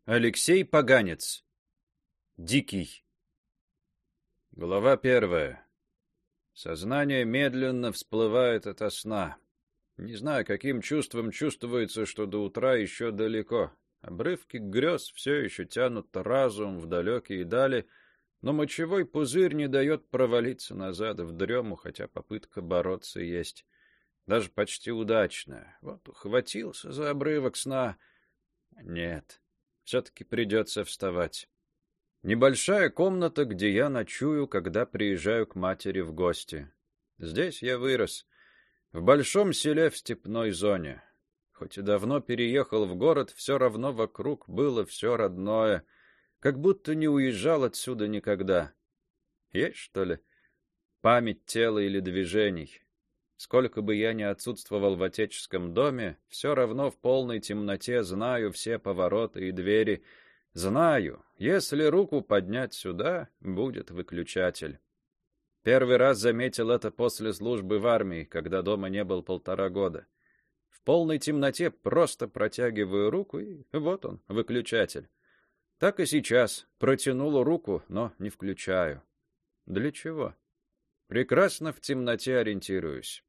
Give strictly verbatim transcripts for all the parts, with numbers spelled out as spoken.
Алексей Поганец. Дикий. Глава первая. Сознание медленно всплывает ото сна. Не знаю, каким чувством чувствуется, что до утра еще далеко. Обрывки грез все еще тянут разум в далекие дали, но мочевой пузырь не дает провалиться назад в дрему, хотя попытка бороться есть. Даже почти удачная. Вот ухватился за обрывок сна. Нет. Все-таки придется вставать. Небольшая комната, где я ночую, когда приезжаю к матери в гости. Здесь я вырос, в большом селе в степной зоне. Хоть и давно переехал в город, все равно вокруг было все родное, как будто не уезжал отсюда никогда. Есть, что ли, память тела или движений? Сколько бы я ни отсутствовал в отеческом доме, все равно в полной темноте знаю все повороты и двери. Знаю, если руку поднять сюда, будет выключатель. Первый раз заметил это после службы в армии, когда дома не был полтора года. В полной темноте просто протягиваю руку, и вот он, выключатель. Так и сейчас. Протянул руку, но не включаю. Для чего? Прекрасно в темноте ориентируюсь.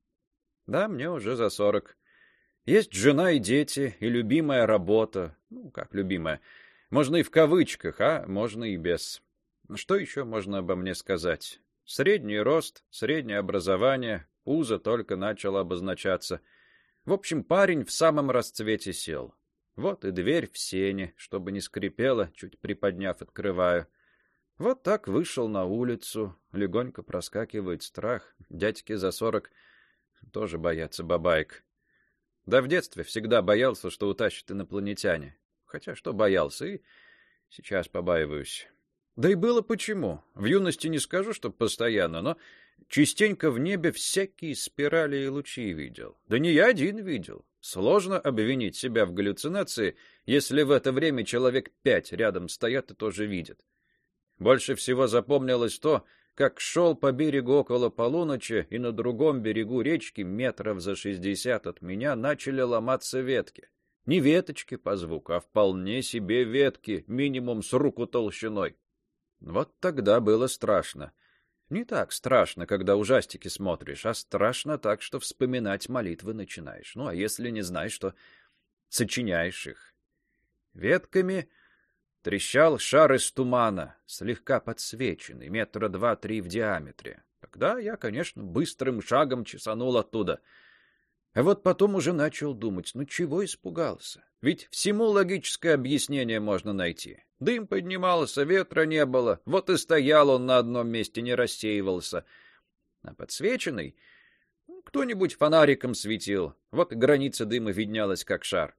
Да, мне уже за сорок. Есть жена и дети, и любимая работа. Ну, как любимая. Можно и в кавычках, а можно и без. Что еще можно обо мне сказать? Средний рост, среднее образование, пузо только начало обозначаться. В общем, парень в самом расцвете сил. Вот и дверь в сене, чтобы не скрипела, чуть приподняв, открываю. Вот так вышел на улицу. Легонько проскакивает страх. Дядьки за сорок тоже боятся бабаек. Да в детстве всегда боялся, что утащат инопланетяне. Хотя что боялся, и сейчас побаиваюсь. Да и было почему. В юности не скажу, что постоянно, но частенько в небе всякие спирали и лучи видел. Да не я один видел. Сложно обвинить себя в галлюцинации, если в это время человек пять рядом стоят и тоже видят. Больше всего запомнилось то, как шел по берегу около полуночи, и на другом берегу речки, метров за шестьдесят от меня, начали ломаться ветки. Не веточки по звуку, а вполне себе ветки, минимум с руку толщиной. Вот тогда было страшно. Не так страшно, когда ужастики смотришь, а страшно так, что вспоминать молитвы начинаешь. Ну, а если не знаешь, то сочиняешь их. Ветками трещал шар из тумана, слегка подсвеченный, метра два-три в диаметре. Тогда я, конечно, быстрым шагом чесанул оттуда. А вот потом уже начал думать, ну чего испугался? Ведь всему логическое объяснение можно найти. Дым поднимался, ветра не было, вот и стоял он на одном месте, не рассеивался. А подсвеченный кто-нибудь фонариком светил, вот и граница дыма виднелась, как шар.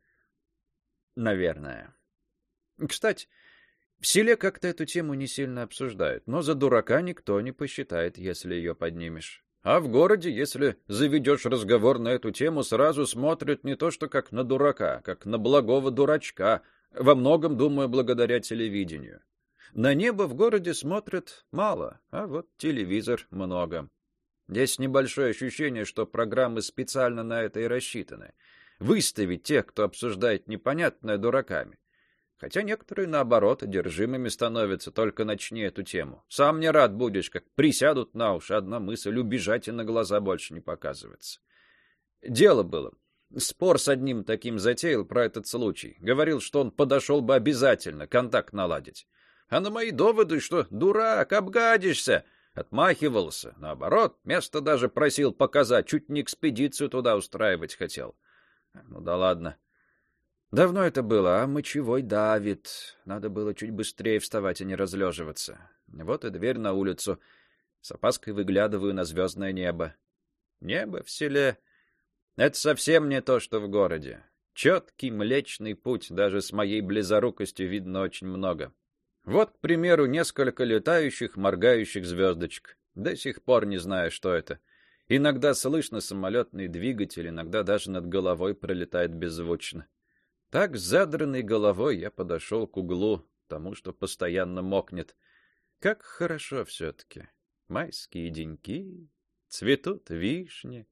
Наверное. Кстати, в селе как-то эту тему не сильно обсуждают, но за дурака никто не посчитает, если ее поднимешь. А в городе, если заведешь разговор на эту тему, сразу смотрят не то что как на дурака, как на благого дурачка, во многом, думаю, благодаря телевидению. На небо в городе смотрят мало, а вот телевизор много. Есть небольшое ощущение, что программы специально на это и рассчитаны. Выставить тех, кто обсуждает непонятное, дураками. Хотя некоторые, наоборот, одержимыми становятся, только начни эту тему. Сам не рад будешь, как присядут на уши, одна мысль — убежать и на глаза больше не показываться. Дело было. Спор с одним таким затеял про этот случай. Говорил, что он подошел бы обязательно, контакт наладить. А на мои доводы, что дурак, обгадишься, отмахивался. Наоборот, место даже просил показать, чуть не экспедицию туда устраивать хотел. Ну да ладно. Давно это было, а мочевой давит. Надо было чуть быстрее вставать и не разлеживаться. Вот и дверь на улицу. С опаской выглядываю на звездное небо. Небо в селе — это совсем не то, что в городе. Четкий Млечный Путь, даже с моей близорукостью видно очень много. Вот, к примеру, несколько летающих, моргающих звездочек. До сих пор не знаю, что это. Иногда слышно самолетный двигатель, иногда даже над головой пролетает беззвучно. Так, с задранной головой, я подошел к углу, тому, что постоянно мокнет. Как хорошо все-таки. Майские деньки, цветут вишни.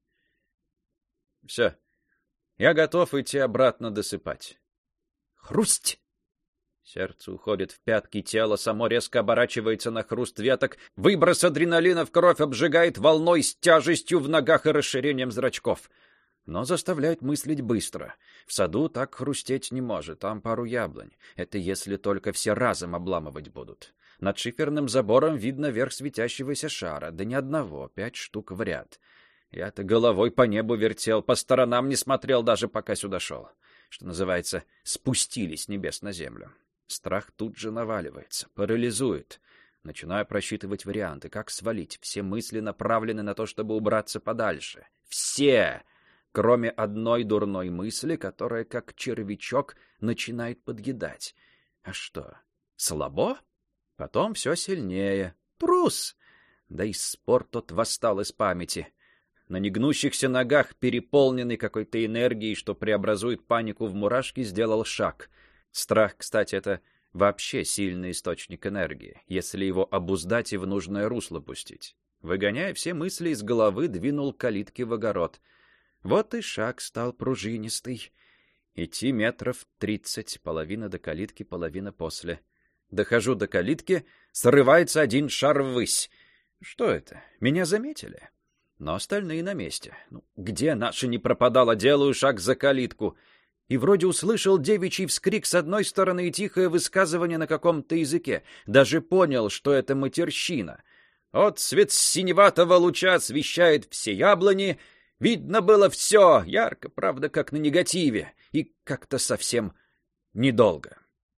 Все, я готов идти обратно досыпать. Хрусть! Сердце уходит в пятки, тело само резко оборачивается на хруст веток, выброс адреналина в кровь обжигает волной с тяжестью в ногах и расширением зрачков. Но заставляет мыслить быстро. В саду так хрустеть не может, там пару яблонь. Это если только все разом обламывать будут. Над шиферным забором видно верх светящегося шара, да ни одного, пять штук в ряд. Я-то головой по небу вертел, по сторонам не смотрел даже, пока сюда шел. Что называется, спустились с небес на землю. Страх тут же наваливается, парализует. Начинаю просчитывать варианты, как свалить. Все мысли направлены на то, чтобы убраться подальше. Все! Кроме одной дурной мысли, которая, как червячок, начинает подъедать. А что, слабо? Потом все сильнее. Трус! Да и спор тот восстал из памяти. На негнущихся ногах, переполненный какой-то энергией, что преобразует панику в мурашки, сделал шаг. Страх, кстати, это вообще сильный источник энергии, если его обуздать и в нужное русло пустить. Выгоняя все мысли из головы, двинул калитки в огород. Вот и шаг стал пружинистый. Идти метров тридцать, половина до калитки, половина после. Дохожу до калитки, срывается один шар ввысь. Что это? Меня заметили? Но остальные на месте. Ну, где наша не пропадала, делаю шаг за калитку. И вроде услышал девичий вскрик с одной стороны и тихое высказывание на каком-то языке. Даже понял, что это матерщина. Отцвет синеватого луча освещает все яблони. Видно было все, ярко, правда, как на негативе, и как-то совсем недолго.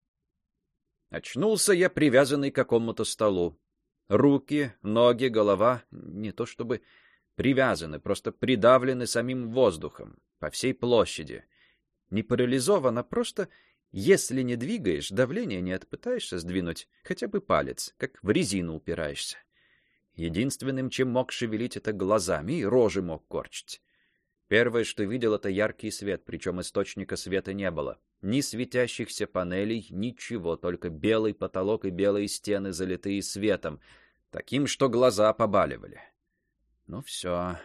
Очнулся я привязанный к какому-то столу. Руки, ноги, голова не то чтобы привязаны, просто придавлены самим воздухом по всей площади. Не парализован, а просто, если не двигаешь, давление нет, пытаешься сдвинуть хотя бы палец, как в резину упираешься. Единственным, чем мог шевелить, это глазами, и рожи мог корчить. Первое, что видел, это яркий свет, причем источника света не было. Ни светящихся панелей, ничего, только белый потолок и белые стены, залитые светом, таким, что глаза побаливали. Ну все,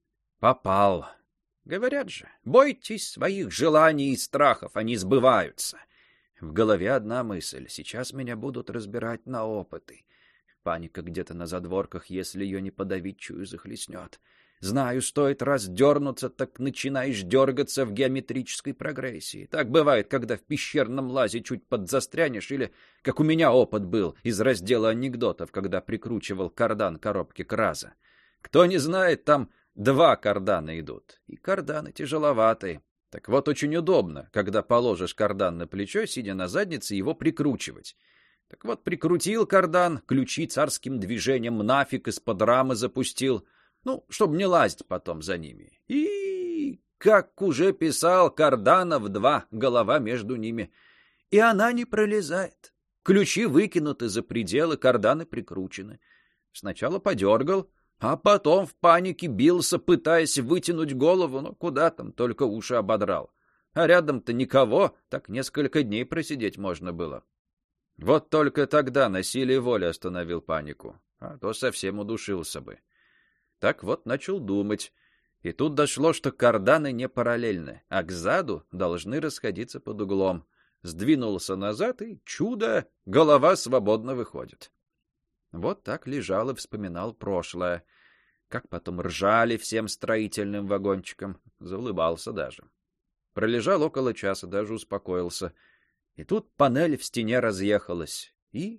попал. Говорят же, бойтесь своих желаний и страхов, они сбываются. В голове одна мысль, сейчас меня будут разбирать на опыты. Паника где-то на задворках, если ее не подавить, чую, захлестнет. Знаю, стоит раз дернуться, так начинаешь дергаться в геометрической прогрессии. Так бывает, когда в пещерном лазе чуть подзастрянешь, или, как у меня опыт был, из раздела анекдотов, когда прикручивал кардан коробки Краза. Кто не знает, там два кардана идут, и карданы тяжеловатые. Так вот, очень удобно, когда положишь кардан на плечо, сидя на заднице, его прикручивать. Так вот, прикрутил кардан, ключи царским движением нафиг из-под рамы запустил, ну, чтобы не лазить потом за ними. И, как уже писал, карданов два, голова между ними. И она не пролезает. Ключи выкинуты за пределы, карданы прикручены. Сначала подергал, а потом в панике бился, пытаясь вытянуть голову, но куда там, только уши ободрал. А рядом-то никого, так несколько дней просидеть можно было. Вот только тогда насилие воли остановил панику, а то совсем удушился бы. Так вот начал думать. И тут дошло, что карданы не параллельны, а к заду должны расходиться под углом. Сдвинулся назад, и чудо, голова свободно выходит. Вот так лежал и вспоминал прошлое. Как потом ржали всем строительным вагончиком. Заулыбался даже. Пролежал около часа, даже успокоился. И тут панель в стене разъехалась, и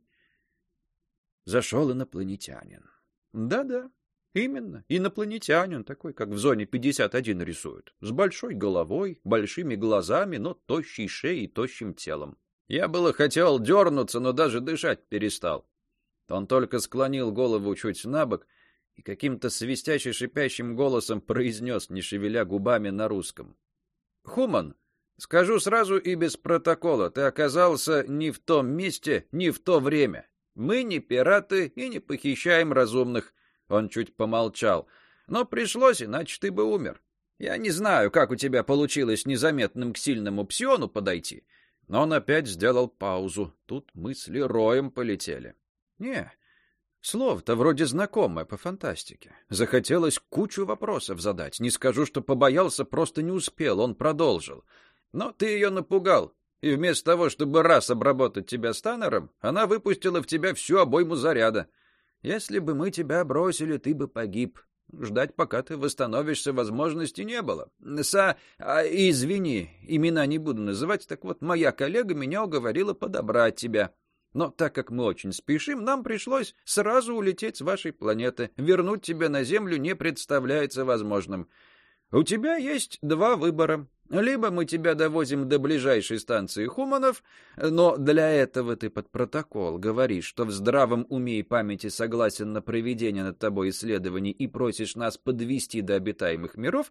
зашел инопланетянин. Да-да, именно, инопланетянин, такой, как в зоне пятьдесят один рисуют, с большой головой, большими глазами, но тощей шеей и тощим телом. Я было хотел дернуться, но даже дышать перестал. Он только склонил голову чуть набок и каким-то свистяще-шипящим голосом произнес, не шевеля губами, на русском: «Хуман, скажу сразу и без протокола, ты оказался не в том месте, не в то время. Мы не пираты и не похищаем разумных». Он чуть помолчал. «Но пришлось, иначе ты бы умер. Я не знаю, как у тебя получилось незаметным к сильному псиону подойти». Но он опять сделал паузу. Тут мысли роем полетели. «Не, слово-то вроде знакомое по фантастике. Захотелось кучу вопросов задать. Не скажу, что побоялся, просто не успел». Он продолжил. «Но ты ее напугал. И вместо того, чтобы раз обработать тебя станером, она выпустила в тебя всю обойму заряда. Если бы мы тебя бросили, ты бы погиб. Ждать, пока ты восстановишься, возможности не было. Са... А, извини, имена не буду называть, так вот, моя коллега меня уговорила подобрать тебя. Но так как мы очень спешим, нам пришлось сразу улететь с вашей планеты. Вернуть тебя на Землю не представляется возможным. У тебя есть два выбора. Либо мы тебя довозим до ближайшей станции Хуманов, но для этого ты под протокол говоришь, что в здравом уме и памяти согласен на проведение над тобой исследований и просишь нас подвести до обитаемых миров,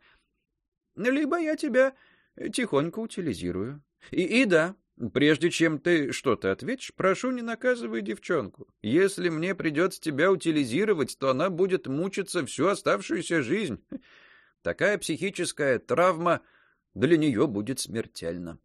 либо я тебя тихонько утилизирую. И, и да, прежде чем ты что-то ответишь, прошу, не наказывай девчонку. Если мне придется тебя утилизировать, то она будет мучиться всю оставшуюся жизнь. Такая психическая травма для нее будет смертельна.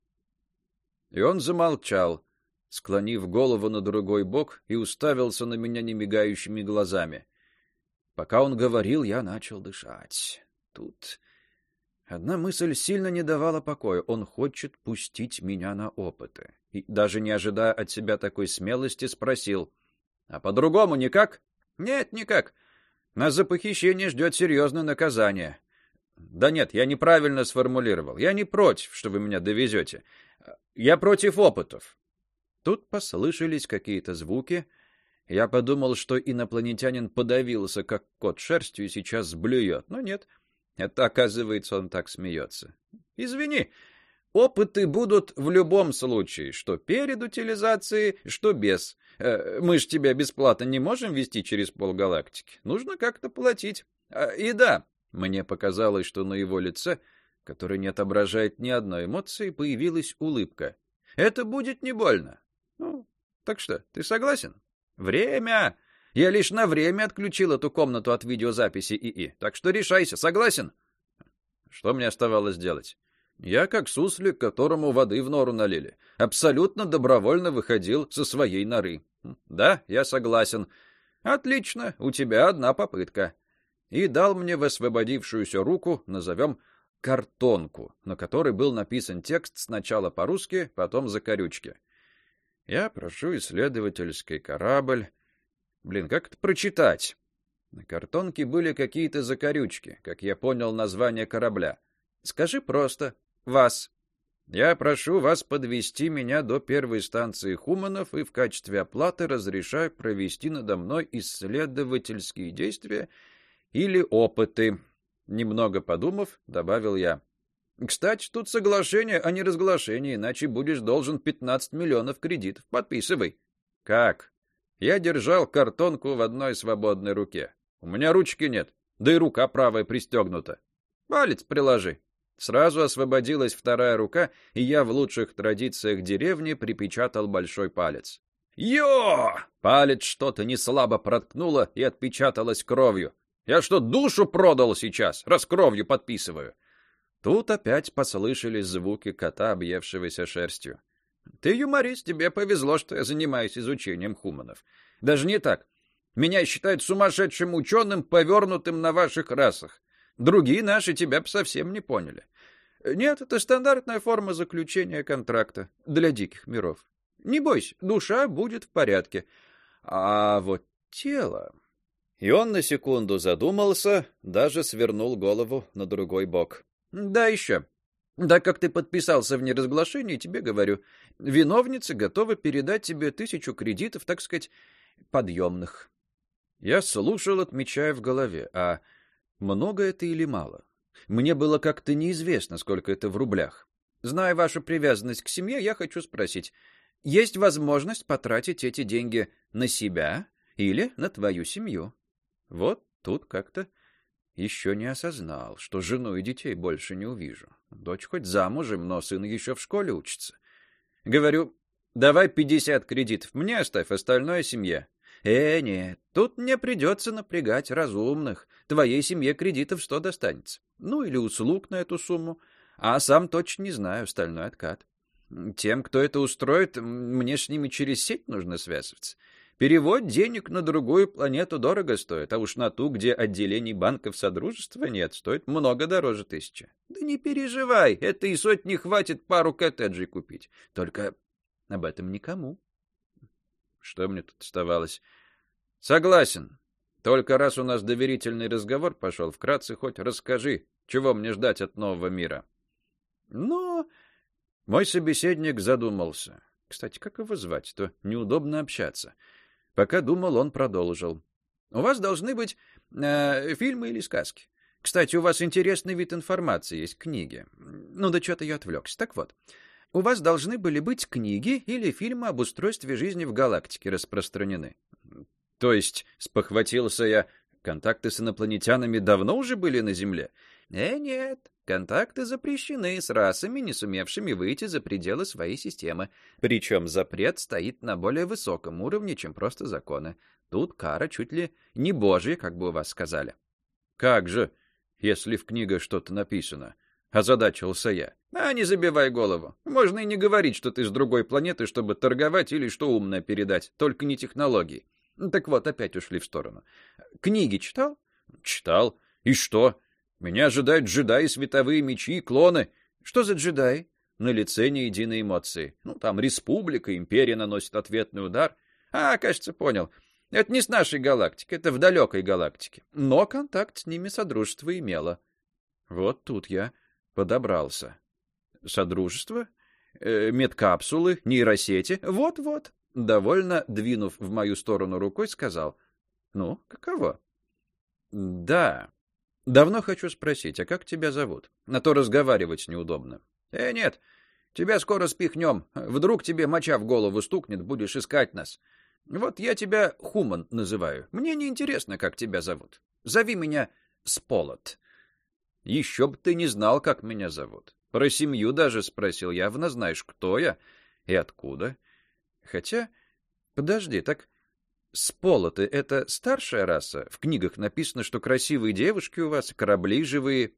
И он замолчал, склонив голову на другой бок и уставился на меня немигающими глазами. Пока он говорил, я начал дышать. Тут одна мысль сильно не давала покоя. Он хочет пустить меня на опыты. И, даже не ожидая от себя такой смелости, спросил: «А по-другому никак?» «Нет, никак. Нас за похищение ждет серьезное наказание». «Да нет, я неправильно сформулировал. Я не против, что вы меня довезете. Я против опытов». Тут послышались какие-то звуки. Я подумал, что инопланетянин подавился, как кот шерстью, и сейчас сблюет. Но нет, это, оказывается, он так смеется. «Извини, опыты будут в любом случае, что перед утилизацией, что без. Мы ж тебя бесплатно не можем везти через полгалактики. Нужно как-то платить. И да...» Мне показалось, что на его лице, которое не отображает ни одной эмоции, появилась улыбка. «Это будет не больно. Ну, так что, ты согласен?» «Время! Я лишь на время отключил эту комнату от видеозаписи ИИ, так что решайся, согласен?» Что мне оставалось делать? Я, как суслик, которому воды в нору налили, абсолютно добровольно выходил со своей норы. «Да, я согласен. Отлично, у тебя одна попытка». И дал мне в освободившуюся руку, назовем, картонку, на которой был написан текст сначала по-русски, потом закорючки. Я прошу исследовательский корабль. Блин, как это прочитать? На картонке были какие-то закорючки, как я понял название корабля. Скажи просто «вас». Я прошу вас подвести меня до первой станции Хуманов и в качестве оплаты разрешаю провести надо мной исследовательские действия или опыты. Немного подумав, добавил я. Кстати, тут соглашение, а не разглашение, иначе будешь должен пятнадцать миллионов кредитов. Подписывай. Как? Я держал картонку в одной свободной руке. У меня ручки нет, да и рука правая пристегнута. Палец приложи. Сразу освободилась вторая рука, и я в лучших традициях деревни припечатал большой палец. Йо! Палец что-то неслабо проткнуло и отпечаталось кровью. Я что, душу продал сейчас, раз кровью подписываю? Тут опять послышались звуки кота, объевшегося шерстью. Ты юморист, тебе повезло, что я занимаюсь изучением Хуманов. Даже не так. Меня считают сумасшедшим ученым, повернутым на ваших расах. Другие наши тебя бы совсем не поняли. Нет, это стандартная форма заключения контракта для диких миров. Не бойся, душа будет в порядке. А вот тело... И он на секунду задумался, даже свернул голову на другой бок. Да еще. Да как ты подписался в неразглашении, тебе говорю, виновницы готовы передать тебе тысячу кредитов, так сказать, подъемных. Я слушал, отмечая в голове, а много это или мало? Мне было как-то неизвестно, сколько это в рублях. Зная вашу привязанность к семье, я хочу спросить, есть возможность потратить эти деньги на себя или на твою семью? Вот тут как-то еще не осознал, что жену и детей больше не увижу. Дочь хоть замужем, но сын еще в школе учится. Говорю, давай пятьдесят кредитов, мне оставь, остальное семье. Э, нет, тут мне придется напрягать разумных. Твоей семье кредитов сто достанется. Ну, или услуг на эту сумму. А сам точно не знаю, остальной откат. Тем, кто это устроит, мне с ними через сеть нужно связываться. Перевод денег на другую планету дорого стоит, а уж на ту, где отделений банков Содружества нет, стоит много дороже тысячи. Да не переживай, этой сотни хватит пару коттеджей купить. Только об этом никому. Что мне тут оставалось? Согласен. Только раз у нас доверительный разговор пошел, вкратце хоть расскажи, чего мне ждать от нового мира. Но мой собеседник задумался. Кстати, как его звать? То неудобно общаться. Пока думал, он продолжил. У вас должны быть э, фильмы или сказки. Кстати, у вас интересный вид информации есть, книги. Ну да что-то я отвлекся. Так вот, у вас должны были быть книги или фильмы об устройстве жизни в галактике распространены. То есть, спохватился я, контакты с инопланетянами давно уже были на Земле? Э, нет, контакты запрещены с расами, не сумевшими выйти за пределы своей системы. Причем запрет стоит на более высоком уровне, чем просто законы. Тут кара чуть ли не божья, как бы у вас сказали. Как же, если в книгах что-то написано? Озадачился я. А не забивай голову. Можно и не говорить, что ты с другой планеты, чтобы торговать или что умное передать, только не технологии. Так вот, опять ушли в сторону. Книги читал? Читал. И что? Меня ожидают джедаи, световые мечи и клоны. Что за джедаи? На лице ни единой эмоции. Ну, там республика, империя наносит ответный удар. А, кажется, понял. Это не с нашей галактики, это в далекой галактике. Но контакт с ними Содружество имело. Вот тут я подобрался. Содружество? Э, медкапсулы, нейросети? Вот-вот. Довольно двинув в мою сторону рукой, сказал. Ну, каково? Да. Давно хочу спросить, а как тебя зовут? На то разговаривать неудобно. Э, нет, тебя скоро спихнем. Вдруг тебе моча в голову стукнет, будешь искать нас. Вот я тебя Хуман называю. Мне не интересно, как тебя зовут. Зови меня Сполот. Еще бы ты не знал, как меня зовут. Про семью даже спросил. Явно знаешь, кто я и откуда. Хотя, подожди, так Сполоты — это старшая раса? В книгах написано, что красивые девушки у вас, корабли живые.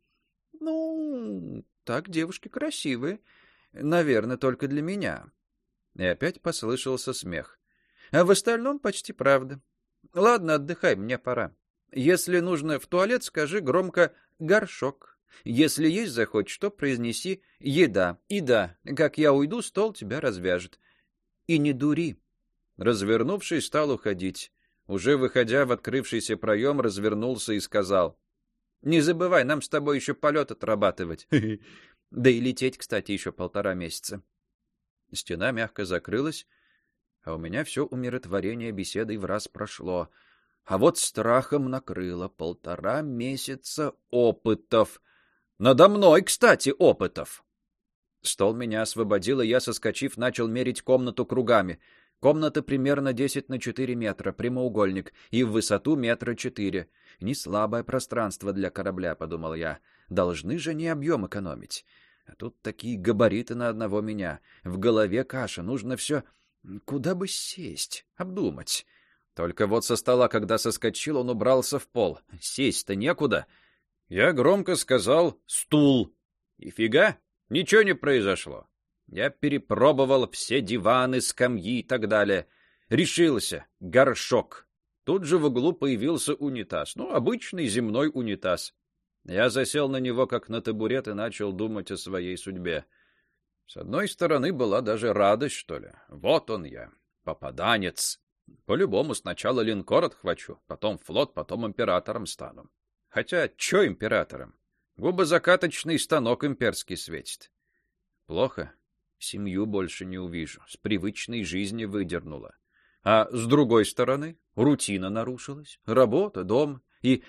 Ну, так девушки красивые. Наверное, только для меня. И опять послышался смех. А в остальном почти правда. Ладно, отдыхай, мне пора. Если нужно в туалет, скажи громко «горшок». Если есть захочешь, то произнеси «еда». И да, как я уйду, стол тебя развяжет. И не дури. Развернувшись, стал уходить. Уже выходя в открывшийся проем, развернулся и сказал. Не забывай, нам с тобой еще полет отрабатывать. Да и лететь, кстати, еще полтора месяца. Стена мягко закрылась, а у меня все умиротворение беседой враз прошло. А вот страхом накрыло полтора месяца опытов. Надо мной, кстати, опытов. Стол меня освободил, и я, соскочив, начал мерить комнату кругами. Комната примерно десять на четыре метра, прямоугольник, и в высоту метра четыре. Не слабое пространство для корабля, подумал я. Должны же не объем экономить. А тут такие габариты на одного меня. В голове каша, нужно все... Куда бы сесть, обдумать. Только вот со стола, когда соскочил, он убрался в пол. Сесть-то некуда. Я громко сказал «стул». И фига, ничего не произошло. Я перепробовал все диваны, скамьи и так далее. Решился. Горшок. Тут же в углу появился унитаз. Ну, обычный земной унитаз. Я засел на него, как на табурет, и начал думать о своей судьбе. С одной стороны, была даже радость, что ли. Вот он я, попаданец. По-любому сначала линкор отхвачу, потом флот, потом императором стану. Хотя, чё императором? Губозакаточный станок имперский светит. Плохо. Семью больше не увижу. С привычной жизни выдернула. А с другой стороны, рутина нарушилась. Работа, дом и...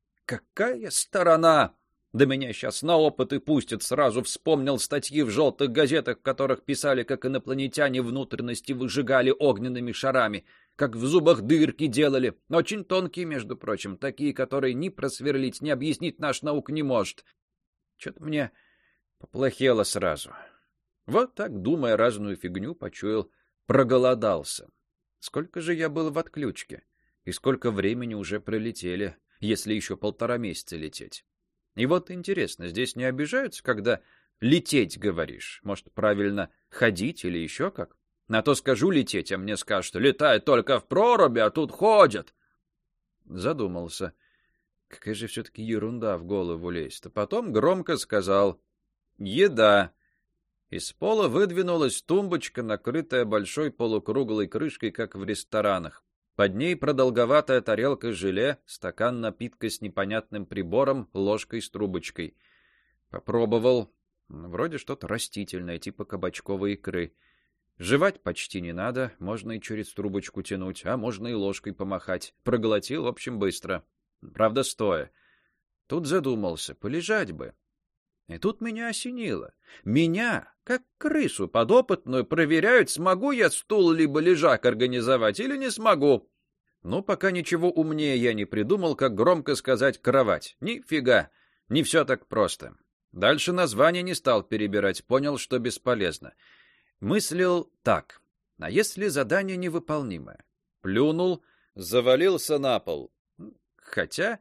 Какая сторона? Да меня сейчас на опыты пустят. Сразу вспомнил статьи в желтых газетах, в которых писали, как инопланетяне внутренности выжигали огненными шарами, как в зубах дырки делали. Очень тонкие, между прочим, такие, которые ни просверлить, ни объяснить наша наука не может. Что-то мне поплохело сразу. Вот так, думая разную фигню, почуял, проголодался. Сколько же я был в отключке? И сколько времени уже пролетели, если еще полтора месяца лететь? И вот интересно, здесь не обижаются, когда лететь говоришь? Может, правильно ходить или еще как? На то скажу лететь, а мне скажут, летает только в проруби, а тут ходят. Задумался. Какая же все-таки ерунда в голову лезет. А потом громко сказал: «Еда». Из пола выдвинулась тумбочка, накрытая большой полукруглой крышкой, как в ресторанах. Под ней продолговатая тарелка желе, стакан напитка с непонятным прибором, ложкой с трубочкой. Попробовал. Вроде что-то растительное, типа кабачковой икры. Жевать почти не надо, можно и через трубочку тянуть, а можно и ложкой помахать. Проглотил, в общем, быстро. Правда, стоя. Тут задумался, полежать бы. И тут меня осенило. Меня, как крысу подопытную, проверяют, смогу я стул либо лежак организовать или не смогу. Ну, пока ничего умнее я не придумал, как громко сказать «кровать». Нифига, не все так просто. Дальше название не стал перебирать, понял, что бесполезно. Мыслил так: а если задание невыполнимое? Плюнул, завалился на пол. Хотя...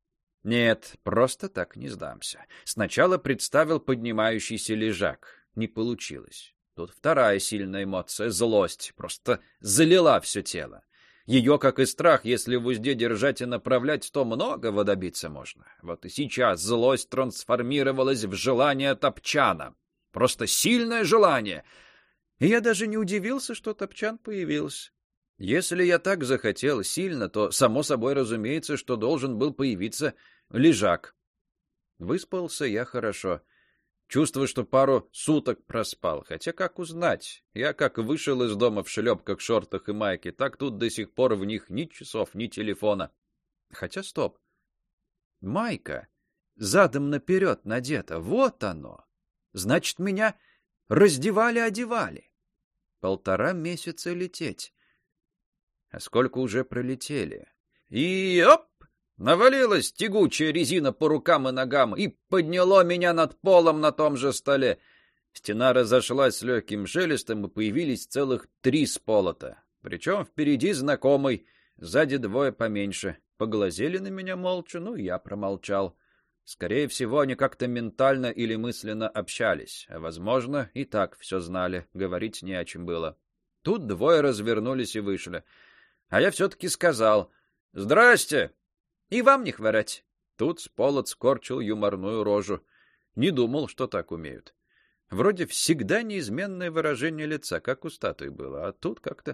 Нет, просто так не сдамся. Сначала представил поднимающийся лежак. Не получилось. Тут вторая сильная эмоция — злость. Просто залила все тело. Ее, как и страх, если в узде держать и направлять, то многого добиться можно. Вот и сейчас злость трансформировалась в желание топчана. Просто сильное желание. И я даже не удивился, что топчан появился. Если я так захотел сильно, то, само собой разумеется, что должен был появиться лежак. Выспался я хорошо. Чувствую, что пару суток проспал. Хотя как узнать? Я как вышел из дома в шлепках, шортах и майке, так тут до сих пор в них ни часов, ни телефона. Хотя стоп. Майка задом наперед надета. Вот оно. Значит, меня раздевали-одевали. Полтора месяца лететь. А сколько уже пролетели? И оп! Навалилась тягучая резина по рукам и ногам и подняло меня над полом на том же столе. Стена разошлась с легким шелестом, и появились целых три сполота. Причем впереди знакомый, сзади двое поменьше. Поглазели на меня молча, ну, я промолчал. Скорее всего, они как-то ментально или мысленно общались, а, возможно, и так все знали, говорить не о чем было. Тут двое развернулись и вышли. А я все-таки сказал: «Здрасте!» «И вам не хворать!» Тут сполот скорчил юморную рожу. Не думал, что так умеют. Вроде всегда неизменное выражение лица, как у статуи было, а тут как-то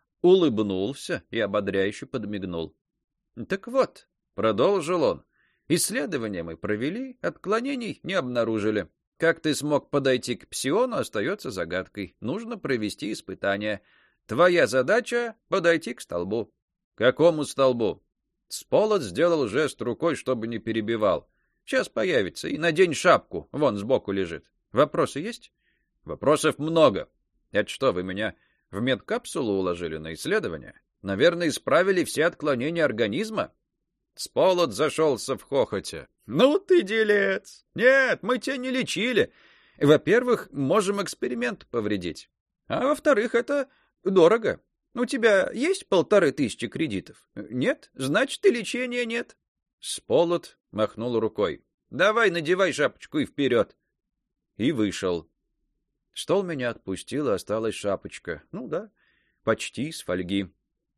улыбнулся и ободряюще подмигнул. «Так вот», — продолжил он, — «исследования мы провели, отклонений не обнаружили. Как ты смог подойти к псиону, остается загадкой. Нужно провести испытание. Твоя задача — подойти к столбу». «Какому столбу?» Сполот сделал жест рукой, чтобы не перебивал. «Сейчас появится, и надень шапку, вон сбоку лежит. Вопросы есть?» «Вопросов много. Это что, вы меня в медкапсулу уложили на исследование? Наверное, исправили все отклонения организма?» Сполот зашелся в хохоте. «Ну ты делец! Нет, мы тебя не лечили. Во-первых, можем эксперимент повредить. А во-вторых, это дорого. У тебя есть полторы тысячи кредитов? Нет? Значит, и лечения нет». Сполот махнул рукой. «Давай, надевай шапочку и вперед». И вышел. Стол меня отпустил, и осталась шапочка. Ну да, почти из фольги.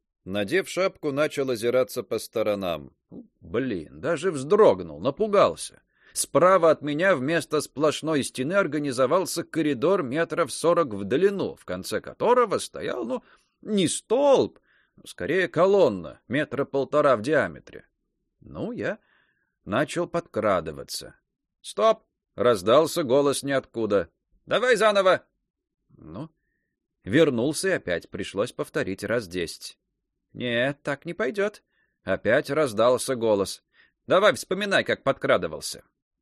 Надев шапку, начал озираться по сторонам. Блин, даже вздрогнул, напугался. Справа от меня вместо сплошной стены организовался коридор метров сорок в длину, в конце которого стоял, ну, не столб, скорее колонна, метра полтора в диаметре. Ну, я начал подкрадываться. «Стоп!» — раздался голос ниоткуда. «Давай заново!» Ну, вернулся, и опять пришлось повторить раз десять. «Нет, так не пойдет». Опять раздался голос. «Давай вспоминай, как подкрадывался».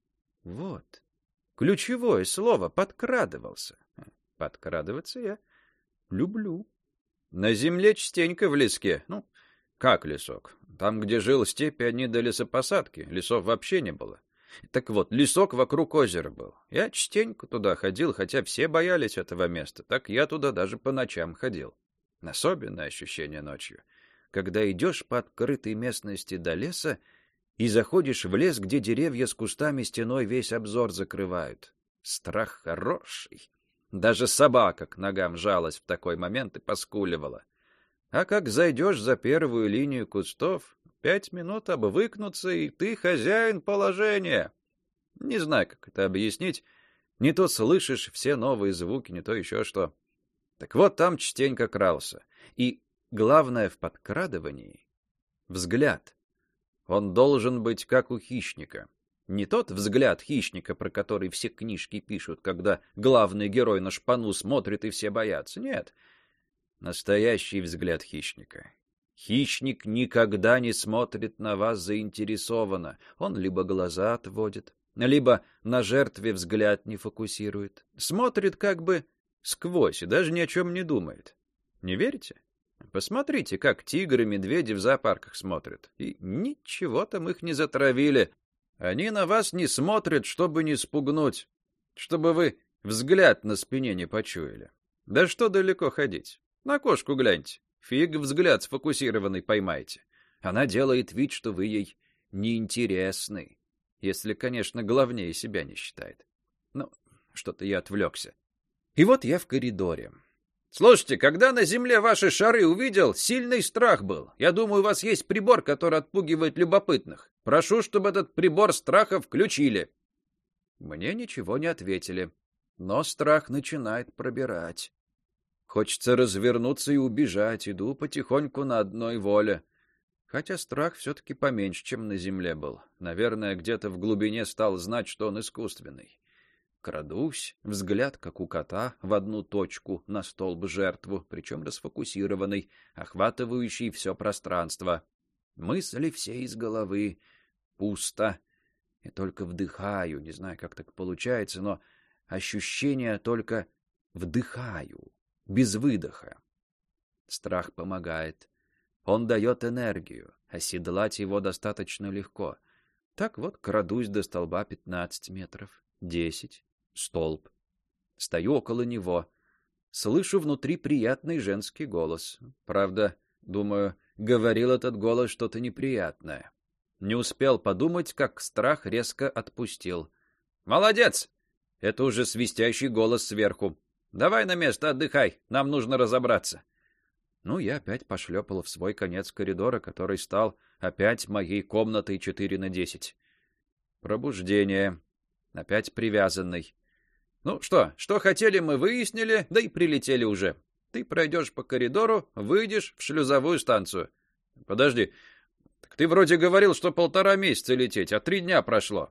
Вот, ключевое слово — подкрадывался. Подкрадываться я люблю. На земле частенько в леске. Ну, как лесок? Там, где жил степь, они до лесопосадки. Лесов вообще не было. Так вот, лесок вокруг озера был. Я частенько туда ходил, хотя все боялись этого места. Так я туда даже по ночам ходил. Особенное ощущение ночью, когда идешь по открытой местности до леса и заходишь в лес, где деревья с кустами стеной весь обзор закрывают. Страх хороший. Даже собака к ногам жалась в такой момент и поскуливала. А как зайдешь за первую линию кустов, пять минут обвыкнуться, и ты хозяин положения. Не знаю, как это объяснить. Не то слышишь все новые звуки, не то еще что. Так вот, там частенько крался. И главное в подкрадывании — взгляд. Он должен быть как у хищника. Не тот взгляд хищника, про который все книжки пишут, когда главный герой на шпану смотрит и все боятся. Нет, настоящий взгляд хищника. Хищник никогда не смотрит на вас заинтересованно. Он либо глаза отводит, либо на жертве взгляд не фокусирует. Смотрит как бы сквозь и даже ни о чем не думает. Не верите? Посмотрите, как тигры и медведи в зоопарках смотрят. И ничего там их не затравили. Они на вас не смотрят, чтобы не спугнуть, чтобы вы взгляд на спине не почуяли. Да что далеко ходить? На кошку гляньте. Фиг взгляд сфокусированный поймаете. Она делает вид, что вы ей неинтересны. Если, конечно, главнее себя не считает. Ну, что-то я отвлекся. И вот я в коридоре. Слушайте, когда на земле ваши шары увидел, сильный страх был. Я думаю, у вас есть прибор, который отпугивает любопытных. Прошу, чтобы этот прибор страха включили. Мне ничего не ответили, но страх начинает пробирать. Хочется развернуться и убежать, иду потихоньку на одной воле. Хотя страх все-таки поменьше, чем на земле был. Наверное, где-то в глубине стал знать, что он искусственный. Крадусь, взгляд, как у кота, в одну точку, на столб жертву, причем расфокусированный, охватывающий все пространство. Мысли все из головы. Пусто. Я только вдыхаю, не знаю, как так получается, но ощущение только вдыхаю, без выдоха. Страх помогает. Он дает энергию, оседлать его достаточно легко. Так вот крадусь до столба пятнадцать метров, десять. Столб. Стою около него. Слышу внутри приятный женский голос. Правда, думаю, говорил этот голос что-то неприятное. Не успел подумать, как страх резко отпустил. «Молодец!» Это уже свистящий голос сверху. «Давай на место, отдыхай, нам нужно разобраться». Ну, я опять пошлепал в свой конец коридора, который стал опять моей комнатой четыре на десять. Пробуждение. Опять привязанный. Ну что, что хотели, мы выяснили, да и прилетели уже. Ты пройдешь по коридору, выйдешь в шлюзовую станцию. Подожди, так ты вроде говорил, что полтора месяца лететь, а три дня прошло.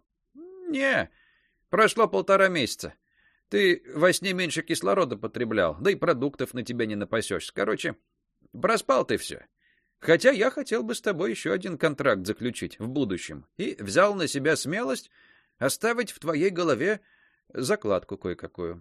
Не, прошло полтора месяца. Ты во сне меньше кислорода потреблял, да и продуктов на тебя не напасешься. Короче, проспал ты все. Хотя я хотел бы с тобой еще один контракт заключить в будущем и взял на себя смелость оставить в твоей голове закладку кое-какую.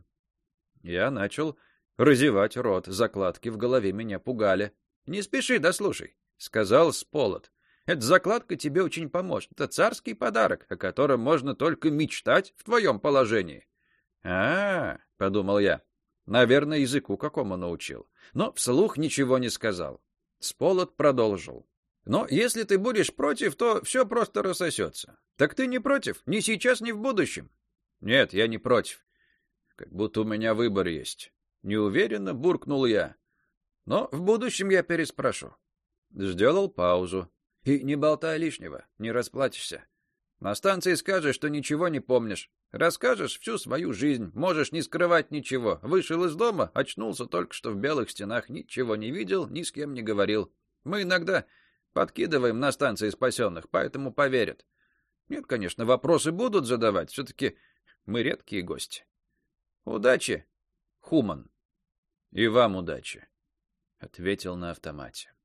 Я начал разевать рот. Закладки в голове меня пугали. «Не спеши, дослушай», — сказал Сполот. «Эта закладка тебе очень поможет. Это царский подарок, о котором можно только мечтать в твоем положении». «А-а-а», — подумал я, — «наверное, языку какому научил». Но вслух ничего не сказал. Сполот продолжил. «Но если ты будешь против, то все просто рассосется. Так ты не против? Ни сейчас, ни в будущем?» «Нет, я не против. Как будто у меня выбор есть». Неуверенно буркнул я. «Но в будущем я переспрошу». Сделал паузу. «И не болтай лишнего, не расплатишься. На станции скажешь, что ничего не помнишь. Расскажешь всю свою жизнь, можешь не скрывать ничего. Вышел из дома, очнулся только что в белых стенах, ничего не видел, ни с кем не говорил. Мы иногда подкидываем на станции спасенных, поэтому поверят. Нет, конечно, вопросы будут задавать, все-таки мы редкие гости. Удачи, Хуман». «И вам удачи», — ответил на автомате.